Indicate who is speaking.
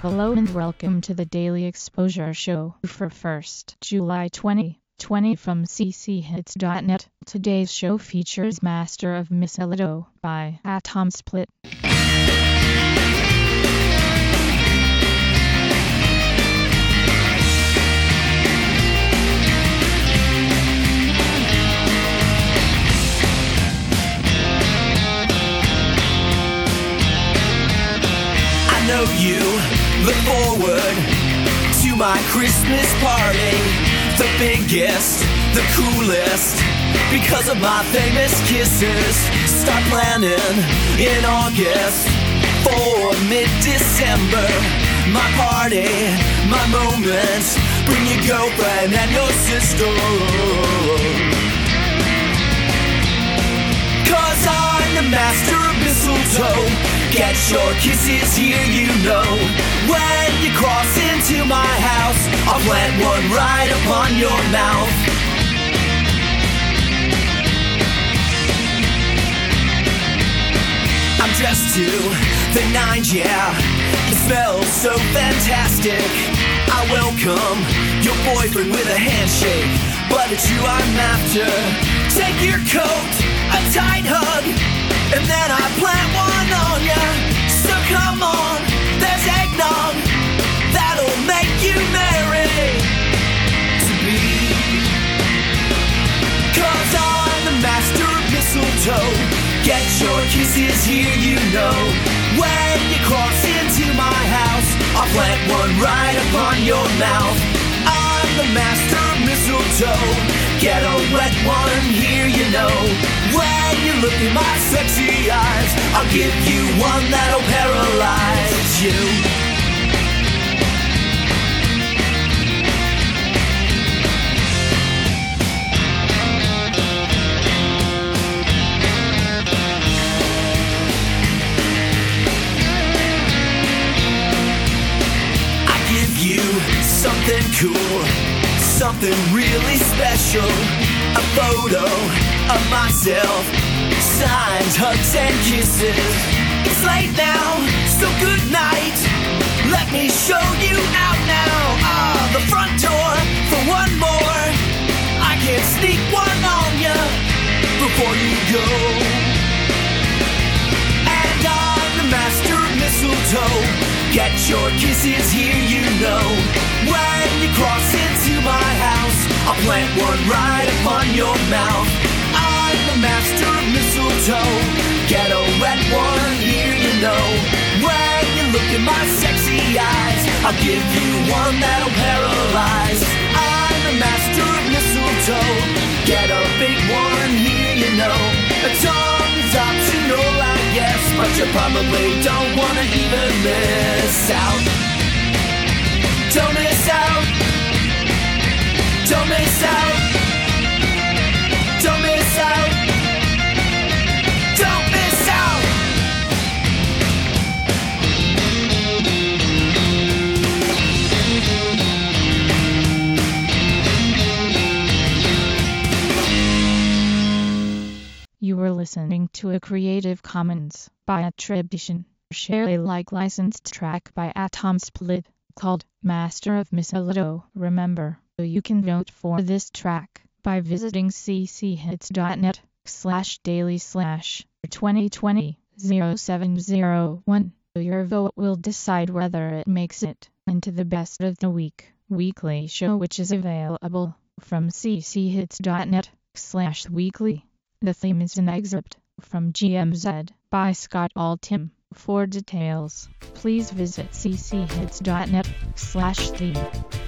Speaker 1: Hello and welcome to the Daily Exposure Show for 1st July 2020 from cchits.net. Today's show features Master of Mistletoe by Atom Split.
Speaker 2: Know you look forward to my Christmas party, the biggest, the coolest, because of my famous kisses. Start planning in August for mid-December. My party, my moment, bring your girlfriend and your sister, 'cause I'm the master of mistletoe. Get your kisses here, you know. When you cross into my house, I'll plant one right upon your mouth. I'm dressed to the nines, yeah. It smells so fantastic. I welcome your boyfriend with a handshake, but it's you I'm after. Take your coat, a tight hug, and then I plant one on ya. So come on, there's eggnog that'll make you merry to be. 'Cause I'm the master of mistletoe. Get your kisses here, you know. When you cross into my house, I'll plant one right upon your mouth. I'm the master of mistletoe. Get a wet one here, you know. When you look in my sexy eyes, I'll give you one that'll paralyze you. I give you something cool, something really special. A photo of myself, signs, hugs, and kisses. It's late now, so good night. Let me show you out now. The front door for one more. I can sneak one on ya before you go. And I'm the master of mistletoe. Get your kisses here, you know. When you cross into my house, I'll plant one right upon your mouth. I'm the master of mistletoe. Get a wet one here, you know. When you look in my sexy eyes, I'll give you one that'll paralyze. I'm the master of mistletoe. Get a big one here, you know. A tongue is optional, I guess, but you probably don't wanna even miss out. Don't miss out. Don't miss out. Don't miss out. Don't miss out.
Speaker 1: You were listening to a Creative Commons by attribution, share Alike licensed track by Atom Split, called Master of Mistletoe. Remember, you can vote for this track by visiting cchits.net/daily/2020-0701. Your vote will decide whether it makes it into the best of the week weekly show, which is available from cchits.net/weekly. The theme is an excerpt from GMZ by Scott Altham. For details, please visit cchits.net/theme.